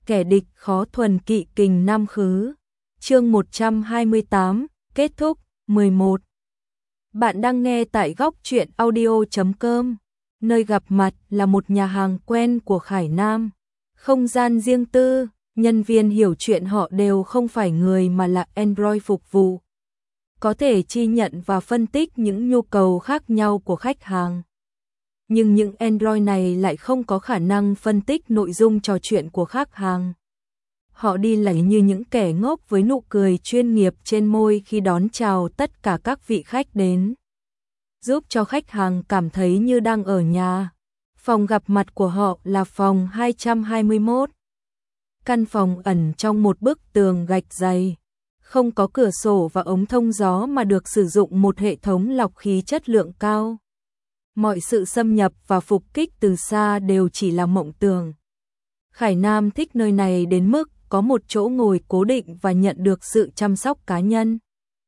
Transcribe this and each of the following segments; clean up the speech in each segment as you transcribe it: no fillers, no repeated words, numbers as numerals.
kẻ địch khó thuần kỵ kình nam khứ. Chương 128, kết thúc, 11. Bạn đang nghe tại góc truyện audio.com. Nơi gặp mặt là một nhà hàng quen của Khải Nam. Không gian riêng tư, nhân viên hiểu chuyện họ đều không phải người mà là Android phục vụ. Có thể chi nhận và phân tích những nhu cầu khác nhau của khách hàng. Nhưng những Android này lại không có khả năng phân tích nội dung trò chuyện của khách hàng. Họ đi lấy như những kẻ ngốc với nụ cười chuyên nghiệp trên môi khi đón chào tất cả các vị khách đến, giúp cho khách hàng cảm thấy như đang ở nhà. Phòng gặp mặt của họ là phòng 221. Căn phòng ẩn trong một bức tường gạch dày, không có cửa sổ và ống thông gió mà được sử dụng một hệ thống lọc khí chất lượng cao. Mọi sự xâm nhập và phục kích từ xa đều chỉ là mộng tưởng. Khải Nam thích nơi này đến mức có một chỗ ngồi cố định và nhận được sự chăm sóc cá nhân.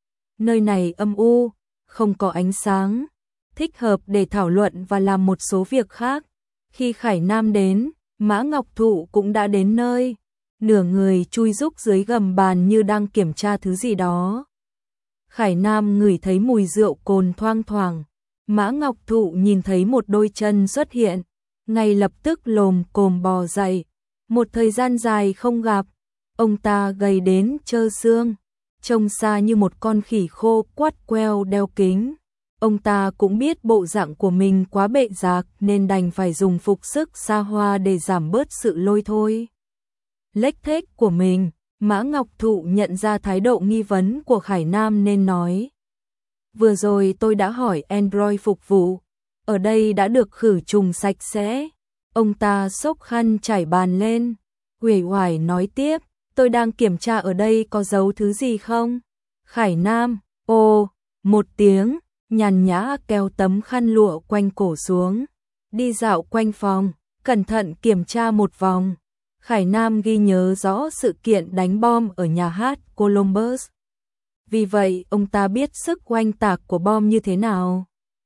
Nơi này âm u, không có ánh sáng, thích hợp để thảo luận và làm một số việc khác. Khi Khải Nam đến, Mã Ngọc Thụ cũng đã đến nơi, nửa người chui rúc dưới gầm bàn như đang kiểm tra thứ gì đó. Khải Nam ngửi thấy mùi rượu cồn thoang thoảng. Mã Ngọc Thụ nhìn thấy một đôi chân xuất hiện, ngay lập tức lồm cồm bò dậy. Một thời gian dài không gặp, ông ta gầy đến trơ xương, trông xa như một con khỉ khô quắt queo đeo kính. Ông ta cũng biết bộ dạng của mình quá bệ rạc nên đành phải dùng phục sức xa hoa để giảm bớt sự lôi thôi lếch thếch của mình. Mã Ngọc Thụ nhận ra thái độ nghi vấn của Khải Nam nên nói: vừa rồi tôi đã hỏi Android phục vụ, ở đây đã được khử trùng sạch sẽ. Ông ta xốc khăn trải bàn lên, uể oải nói tiếp: tôi đang kiểm tra ở đây có giấu thứ gì không. Khải Nam, ồ, một tiếng, nhàn nhã kéo tấm khăn lụa quanh cổ xuống, đi dạo quanh phòng, cẩn thận kiểm tra một vòng. Khải Nam ghi nhớ rõ sự kiện đánh bom ở nhà hát Columbus. Vì vậy, ông ta biết sức oanh tạc của bom như thế nào.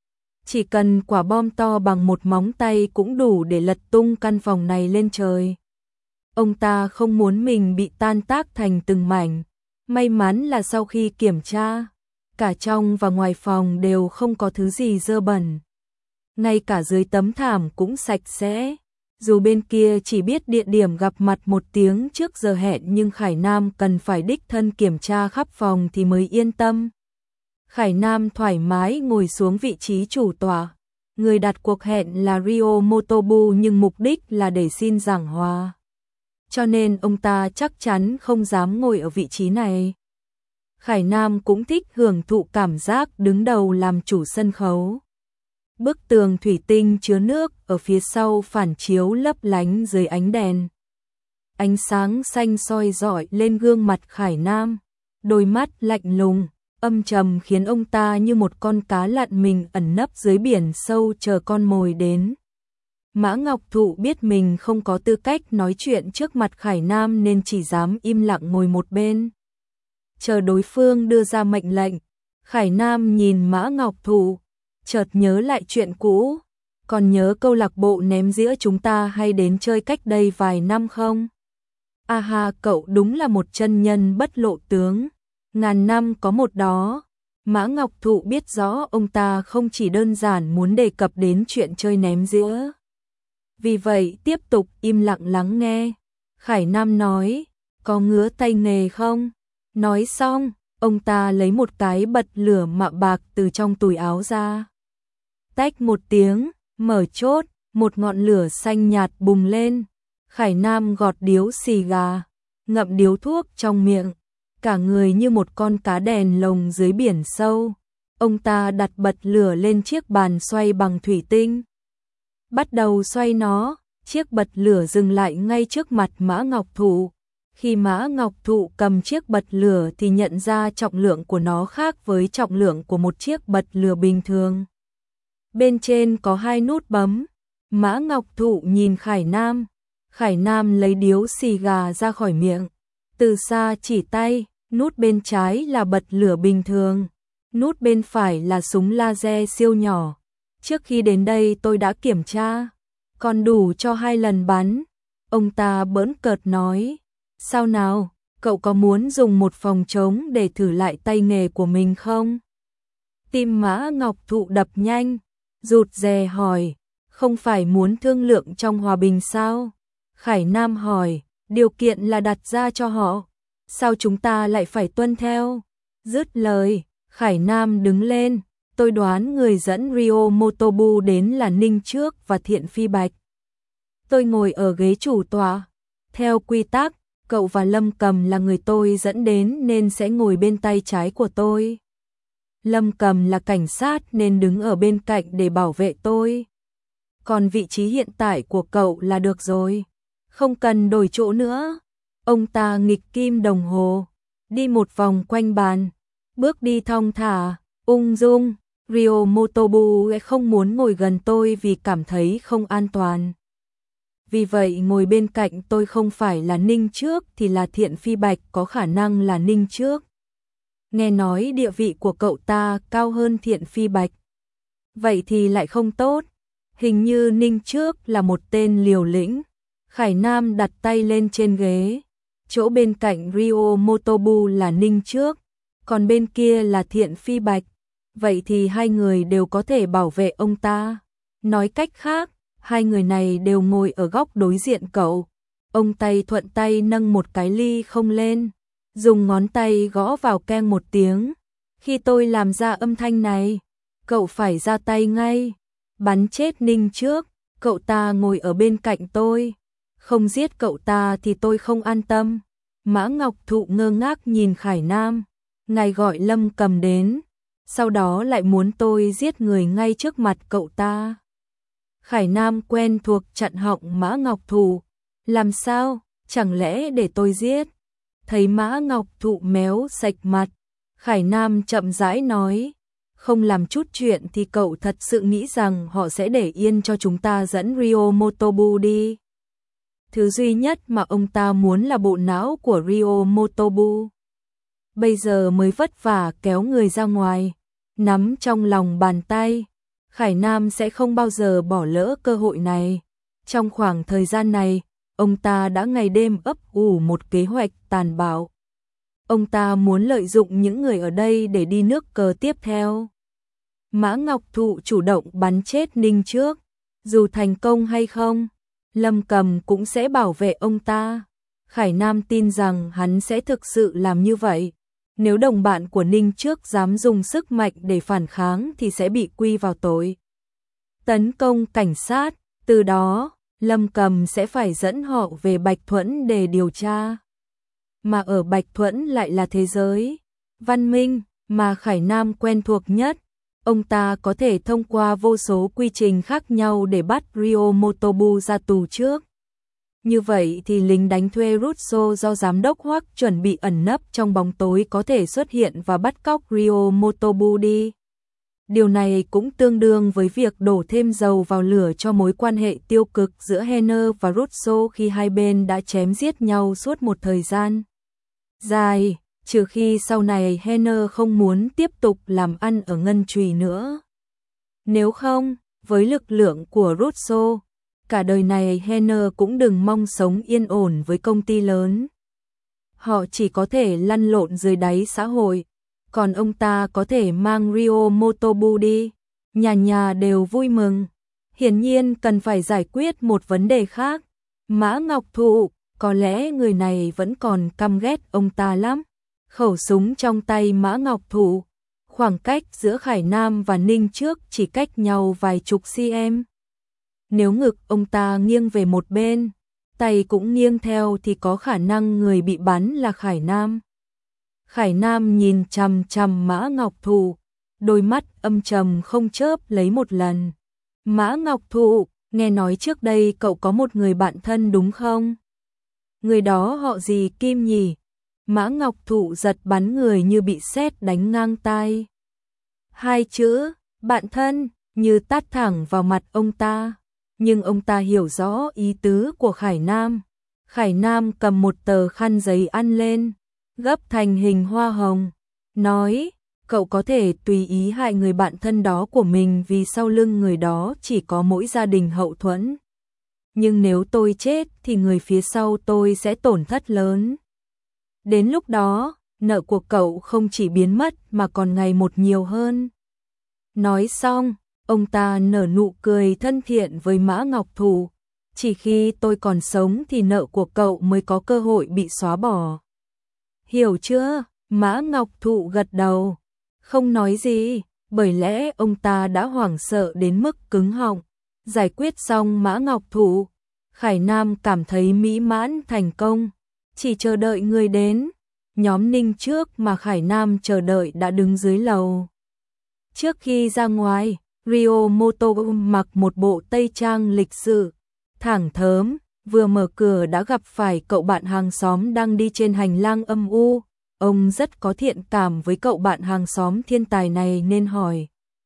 Chỉ cần quả bom to bằng một móng tay cũng đủ để lật tung căn phòng này lên trời. Ông ta không muốn mình bị tan tác thành từng mảnh. May mắn là sau khi kiểm tra, cả trong và ngoài phòng đều không có thứ gì dơ bẩn. Ngay cả dưới tấm thảm cũng sạch sẽ. Dù bên kia chỉ biết địa điểm gặp mặt một tiếng trước giờ hẹn nhưng Khải Nam cần phải đích thân kiểm tra khắp phòng thì mới yên tâm. Khải Nam thoải mái ngồi xuống vị trí chủ tọa. Người đặt cuộc hẹn là Ryo Motobu nhưng mục đích là để xin giảng hòa. Cho nên ông ta chắc chắn không dám ngồi ở vị trí này. Khải Nam cũng thích hưởng thụ cảm giác đứng đầu làm chủ sân khấu. Bức tường thủy tinh chứa nước ở phía sau phản chiếu lấp lánh dưới ánh đèn. Ánh sáng xanh soi rọi lên gương mặt Khải Nam, đôi mắt lạnh lùng, âm trầm khiến ông ta như một con cá lặn mình ẩn nấp dưới biển sâu chờ con mồi đến. Mã Ngọc Thụ biết mình không có tư cách nói chuyện trước mặt Khải Nam nên chỉ dám im lặng ngồi một bên, chờ đối phương đưa ra mệnh lệnh. Khải Nam nhìn Mã Ngọc Thụ, chợt nhớ lại chuyện cũ. Còn nhớ câu lạc bộ ném dĩa chúng ta hay đến chơi cách đây vài năm không? A ha, cậu đúng là một chân nhân bất lộ tướng. Ngàn năm có một đó. Mã Ngọc Thụ biết rõ ông ta không chỉ đơn giản muốn đề cập đến chuyện chơi ném dĩa. Vì vậy tiếp tục im lặng lắng nghe. Khải Nam nói: có ngứa tay nghề không? Nói xong, ông ta lấy một cái bật lửa mạ bạc từ trong túi áo ra. Tách một tiếng, mở chốt, một ngọn lửa xanh nhạt bùng lên. Khải Nam gọt điếu xì gà, ngậm điếu thuốc trong miệng, cả người như một con cá đèn lồng dưới biển sâu. Ông ta đặt bật lửa lên chiếc bàn xoay bằng thủy tinh. Bắt đầu xoay nó, chiếc bật lửa dừng lại ngay trước mặt Mã Ngọc Thụ. Khi Mã Ngọc Thụ cầm chiếc bật lửa thì nhận ra trọng lượng của nó khác với trọng lượng của một chiếc bật lửa bình thường. Bên trên có hai nút bấm. Mã Ngọc Thụ nhìn Khải Nam. Khải Nam lấy điếu xì gà ra khỏi miệng. Từ xa chỉ tay, nút bên trái là bật lửa bình thường, nút bên phải là súng laser siêu nhỏ. Trước khi đến đây tôi đã kiểm tra, còn đủ cho 2 lần bắn. Ông ta bỡn cợt nói, sao nào, cậu có muốn dùng một phòng trống để thử lại tay nghề của mình không? Tim Mã Ngọc Thụ đập nhanh, rụt rè hỏi, không phải muốn thương lượng trong hòa bình sao? Khải Nam hỏi, điều kiện là đặt ra cho họ, sao chúng ta lại phải tuân theo? Dứt lời, Khải Nam đứng lên, tôi đoán người dẫn Rio Motobu đến là Ninh Trước và Thiện Phi Bạch. Tôi ngồi ở ghế chủ tọa. Theo quy tắc, cậu và Lâm Cầm là người tôi dẫn đến nên sẽ ngồi bên tay trái của tôi. Lâm Cầm là cảnh sát nên đứng ở bên cạnh để bảo vệ tôi. Còn vị trí hiện tại của cậu là được rồi, không cần đổi chỗ nữa. Ông ta nghịch kim đồng hồ, đi một vòng quanh bàn, bước đi thong thả, ung dung. Rio Motobu không muốn ngồi gần tôi vì cảm thấy không an toàn. Vì vậy ngồi bên cạnh tôi không phải là Ninh Trước thì là Thiện Phi Bạch, có khả năng là Ninh Trước. Nghe nói địa vị của cậu ta cao hơn Thiện Phi Bạch. Vậy thì lại không tốt. Hình như Ninh Trước là một tên liều lĩnh. Khải Nam đặt tay lên trên ghế. Chỗ bên cạnh Rio Motobu là Ninh Trước, còn bên kia là Thiện Phi Bạch. Vậy thì hai người đều có thể bảo vệ ông ta. Nói cách khác, hai người này đều ngồi ở góc đối diện cậu. Ông tay thuận tay nâng một cái ly không lên, dùng ngón tay gõ vào keng một tiếng. Khi tôi làm ra âm thanh này, cậu phải ra tay ngay. Bắn chết Ninh Trước, cậu ta ngồi ở bên cạnh tôi. Không giết cậu ta thì tôi không an tâm. Mã Ngọc Thụ ngơ ngác nhìn Khải Nam. Ngài gọi Lâm Cầm đến, sau đó lại muốn tôi giết người ngay trước mặt cậu ta. Khải Nam quen thuộc chặn họng Mã Ngọc Thụ. Làm sao, chẳng lẽ để tôi giết? Thấy Mã Ngọc Thụ méo sạch mặt, Khải Nam chậm rãi nói, không làm chút chuyện thì cậu thật sự nghĩ rằng họ sẽ để yên cho chúng ta dẫn Rio Motobu đi. Thứ duy nhất mà ông ta muốn là bộ não của Rio Motobu. Bây giờ mới vất vả kéo người ra ngoài, nắm trong lòng bàn tay. Khải Nam sẽ không bao giờ bỏ lỡ cơ hội này. Trong khoảng thời gian này, ông ta đã ngày đêm ấp ủ một kế hoạch tàn bạo. Ông ta muốn lợi dụng những người ở đây để đi nước cờ tiếp theo. Mã Ngọc Thụ chủ động bắn chết Ninh Trước. Dù thành công hay không, Lâm Cầm cũng sẽ bảo vệ ông ta. Khải Nam tin rằng hắn sẽ thực sự làm như vậy. Nếu đồng bạn của Ninh Trước dám dùng sức mạnh để phản kháng thì sẽ bị quy vào tội tấn công cảnh sát. Từ đó, Lâm Cầm sẽ phải dẫn họ về Bạch Thuẫn để điều tra. Mà ở Bạch Thuẫn lại là thế giới văn minh mà Khải Nam quen thuộc nhất. Ông ta có thể thông qua vô số quy trình khác nhau để bắt Rio Motobu ra tù trước. Như vậy thì lính đánh thuê Russo do giám đốc Hoắc chuẩn bị ẩn nấp trong bóng tối có thể xuất hiện và bắt cóc Rio Motobu đi. Điều này cũng tương đương với việc đổ thêm dầu vào lửa cho mối quan hệ tiêu cực giữa Henner và Russo khi hai bên đã chém giết nhau suốt một thời gian dài, trừ khi sau này Henner không muốn tiếp tục làm ăn ở Ngân Trùy nữa. Nếu không, với lực lượng của Russo, cả đời này Henner cũng đừng mong sống yên ổn với công ty lớn. Họ chỉ có thể lăn lộn dưới đáy xã hội, còn ông ta có thể mang Rio Motobu đi. Nhà nhà đều vui mừng. Hiển nhiên cần phải giải quyết một vấn đề khác. Mã Ngọc Thụ, có lẽ người này vẫn còn căm ghét ông ta lắm. Khẩu súng trong tay Mã Ngọc Thụ, khoảng cách giữa Khải Nam và Ninh Trước chỉ cách nhau vài chục cm. Nếu ngực ông ta nghiêng về một bên, tay cũng nghiêng theo thì có khả năng người bị bắn là Khải Nam. Khải Nam nhìn chằm chằm Mã Ngọc Thụ, đôi mắt âm trầm không chớp lấy một lần. Mã Ngọc Thụ, nghe nói trước đây cậu có một người bạn thân đúng không? Người đó họ gì Kim nhỉ? Mã Ngọc Thụ giật bắn người như bị sét đánh ngang tai. Hai chữ, bạn thân, như tát thẳng vào mặt ông ta. Nhưng ông ta hiểu rõ ý tứ của Khải Nam. Khải Nam cầm một tờ khăn giấy ăn lên, gấp thành hình hoa hồng, nói, cậu có thể tùy ý hại người bạn thân đó của mình vì sau lưng người đó chỉ có mỗi gia đình hậu thuẫn. nhưng nếu tôi chết thì người phía sau tôi sẽ tổn thất lớn. Đến lúc đó, nợ của cậu không chỉ biến mất mà còn ngày một nhiều hơn. Nói xong, ông ta nở nụ cười thân thiện với Mã Ngọc Thụ. Chỉ khi tôi còn sống thì nợ của cậu mới có cơ hội bị xóa bỏ. Hiểu chưa? Mã Ngọc Thụ gật đầu, không nói gì, bởi lẽ ông ta đã hoảng sợ đến mức cứng họng. Giải quyết xong Mã Ngọc Thụ, Khải Nam cảm thấy mỹ mãn thành công, chỉ chờ đợi người đến. Nhóm Ninh trước mà Khải Nam chờ đợi đã đứng dưới lầu. Trước khi ra ngoài, Ryomoto mặc một bộ tây trang lịch sự, thẳng thớm, vừa mở cửa đã gặp phải cậu bạn hàng xóm đang đi trên hành lang âm u. Ông rất có thiện cảm với cậu bạn hàng xóm thiên tài này nên hỏi: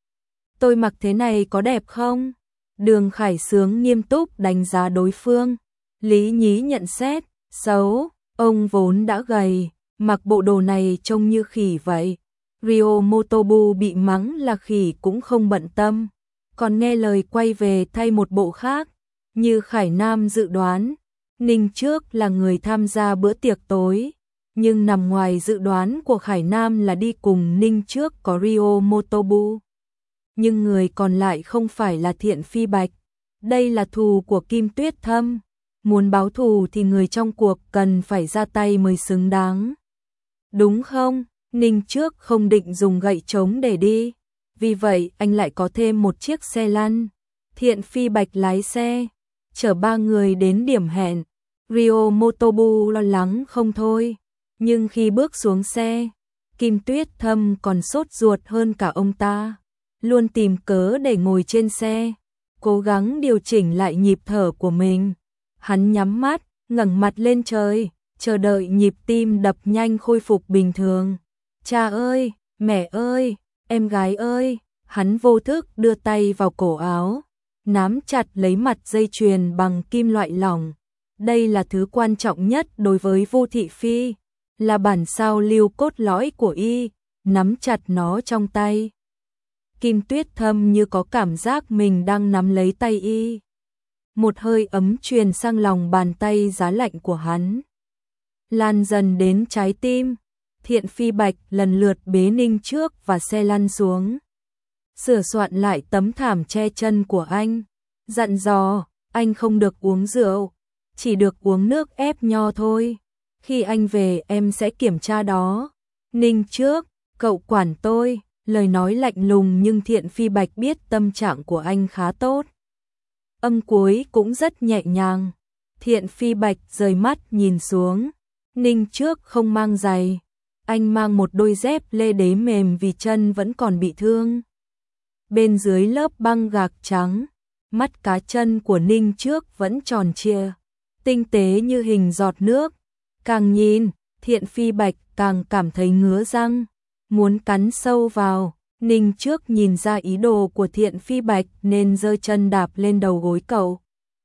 tôi mặc thế này có đẹp không? Đường Khải Sướng nghiêm túc đánh giá đối phương. Lý Nhí nhận xét: xấu, ông vốn đã gầy, mặc bộ đồ này trông như khỉ vậy. Ryomotobu bị mắng là khỉ cũng không bận tâm, còn nghe lời quay về thay một bộ khác. Như Khải Nam dự đoán, Ninh trước là người tham gia bữa tiệc tối, nhưng nằm ngoài dự đoán của Khải Nam là đi cùng Ninh trước có Ryomotobu. Nhưng người còn lại không phải là Thiện Phi Bạch, đây là thù của Kim Tuyết Thâm. Muốn báo thù thì người trong cuộc cần phải ra tay mới xứng đáng. Đúng không? Ninh trước không định dùng gậy trống để đi, vì vậy anh lại có thêm một chiếc xe lăn. Thiện Phi Bạch lái xe, chở ba người đến điểm hẹn. Ryomotobu lo lắng không thôi, nhưng khi bước xuống xe, Kim Tuyết Thâm còn sốt ruột hơn cả ông ta, luôn tìm cớ để ngồi trên xe, cố gắng điều chỉnh lại nhịp thở của mình. Hắn nhắm mắt, ngẩng mặt lên trời, chờ đợi nhịp tim đập nhanh khôi phục bình thường. Cha ơi, mẹ ơi, em gái ơi, hắn vô thức đưa tay vào cổ áo, nắm chặt lấy mặt dây chuyền bằng kim loại lỏng. Đây là thứ quan trọng nhất đối với Vu Thị Phi, là bản sao lưu cốt lõi của y, nắm chặt nó trong tay. Kim Tuyết Thâm như có cảm giác mình đang nắm lấy tay y. Một hơi ấm truyền sang lòng bàn tay giá lạnh của hắn, lan dần đến trái tim. Thiện Phi Bạch lần lượt bế Ninh trước và xe lăn xuống, sửa soạn lại tấm thảm che chân của anh, dặn dò anh không được uống rượu, chỉ được uống nước ép nho thôi. Khi anh về em sẽ kiểm tra đó. Ninh trước, cậu quản tôi. Lời nói lạnh lùng nhưng Thiện Phi Bạch biết tâm trạng của anh khá tốt. Âm cuối cũng rất nhẹ nhàng. Thiện Phi Bạch rời mắt nhìn xuống. Ninh trước không mang giày, anh mang một đôi dép lê đế mềm vì chân vẫn còn bị thương. Bên dưới lớp băng gạc trắng, mắt cá chân của Ninh trước vẫn tròn trịa, tinh tế như hình giọt nước. Càng nhìn, Thiện Phi Bạch càng cảm thấy ngứa răng, muốn cắn sâu vào. Ninh trước nhìn ra ý đồ của Thiện Phi Bạch nên giơ chân đạp lên đầu gối cậu,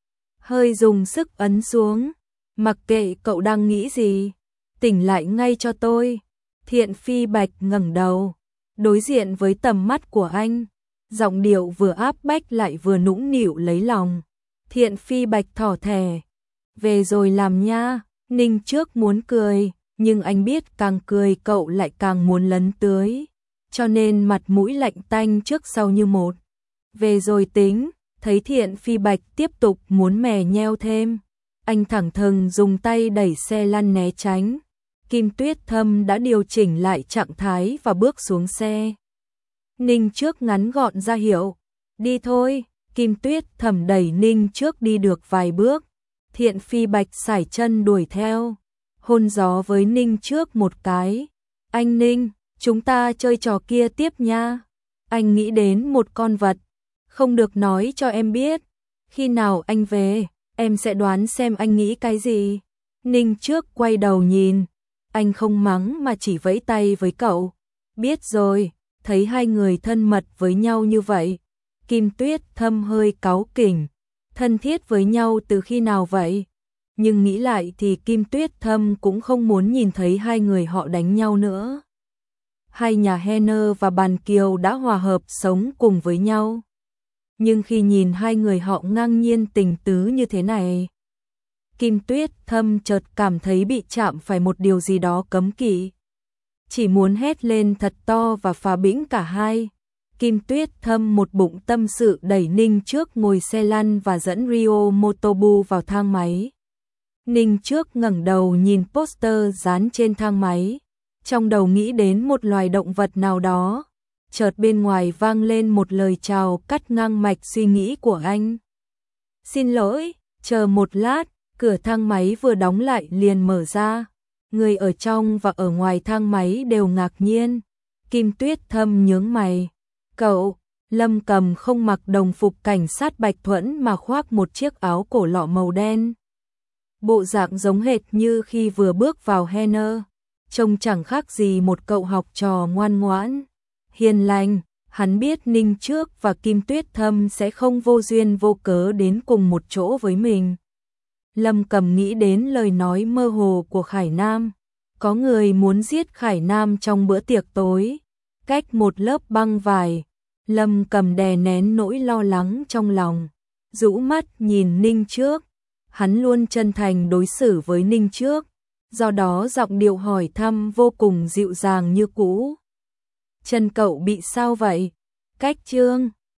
hơi dùng sức ấn xuống. Mặc kệ cậu đang nghĩ gì, tỉnh lại ngay cho tôi. Thiện Phi Bạch ngẩng đầu, đối diện với tầm mắt của anh, giọng điệu vừa áp bách lại vừa nũng nịu lấy lòng. Thiện Phi Bạch thỏ thẻ, về rồi làm nha. Ninh trước muốn cười, nhưng anh biết càng cười cậu lại càng muốn lấn tưới, cho nên mặt mũi lạnh tanh trước sau như một. Về rồi tính. Thấy Thiện Phi Bạch tiếp tục muốn mè nheo thêm, anh thẳng thừng dùng tay đẩy xe lăn né tránh. Kim Tuyết Thâm đã điều chỉnh lại trạng thái và bước xuống xe. Ninh trước ngắn gọn ra hiệu, đi thôi. Kim Tuyết Thâm đẩy Ninh trước đi được vài bước, Thiện Phi Bạch sải chân đuổi theo, hôn gió với Ninh trước một cái. Anh Ninh, chúng ta chơi trò kia tiếp nha. Anh nghĩ đến một con vật, không được nói cho em biết. Khi nào anh về, em sẽ đoán xem anh nghĩ cái gì. Ninh trước quay đầu nhìn, anh không mắng mà chỉ vẫy tay với cậu. Biết rồi. Thấy hai người thân mật với nhau như vậy, Kim Tuyết Thâm hơi cáu kỉnh. Thân thiết với nhau từ khi nào vậy? Nhưng nghĩ lại thì Kim Tuyết Thâm cũng không muốn nhìn thấy hai người họ đánh nhau nữa. Hai nhà Henner và Bàn Kiều đã hòa hợp sống cùng với nhau. nhưng khi nhìn hai người họ ngang nhiên tình tứ như thế này, Kim Tuyết Thâm chợt cảm thấy bị chạm phải một điều gì đó cấm kỵ. Chỉ muốn hét lên thật to và phá bĩnh cả hai. Kim Tuyết Thâm một bụng tâm sự đẩy Ninh Trước ngồi xe lăn và dẫn Ryo Motobu vào thang máy. Ninh Trước ngẩng đầu nhìn poster dán trên thang máy, trong đầu nghĩ đến một loài động vật nào đó. Chợt bên ngoài vang lên một lời chào cắt ngang mạch suy nghĩ của anh. Xin lỗi, chờ một lát, cửa thang máy vừa đóng lại liền mở ra. Người ở trong và ở ngoài thang máy đều ngạc nhiên. Kim Tuyết Thâm nhướng mày. Cậu, Lâm Cầm không mặc đồng phục cảnh sát Bạch Thuẫn mà khoác một chiếc áo cổ lọ màu đen. Bộ dạng giống hệt như khi vừa bước vào Henner, trông chẳng khác gì một cậu học trò ngoan ngoãn, hiền lành. Hắn biết Ninh Trước và Kim Tuyết Thâm sẽ không vô duyên vô cớ đến cùng một chỗ với mình. Lâm Cầm nghĩ đến lời nói mơ hồ của Khải Nam. Có người muốn giết Khải Nam trong bữa tiệc tối. Cách một lớp băng vải, Lâm Cầm đè nén nỗi lo lắng trong lòng, rũ mắt nhìn Ninh Trước. Hắn luôn chân thành đối xử với Ninh Trước, do đó giọng điệu hỏi thăm vô cùng dịu dàng như cũ. Chân cậu bị sao vậy? Cách Trương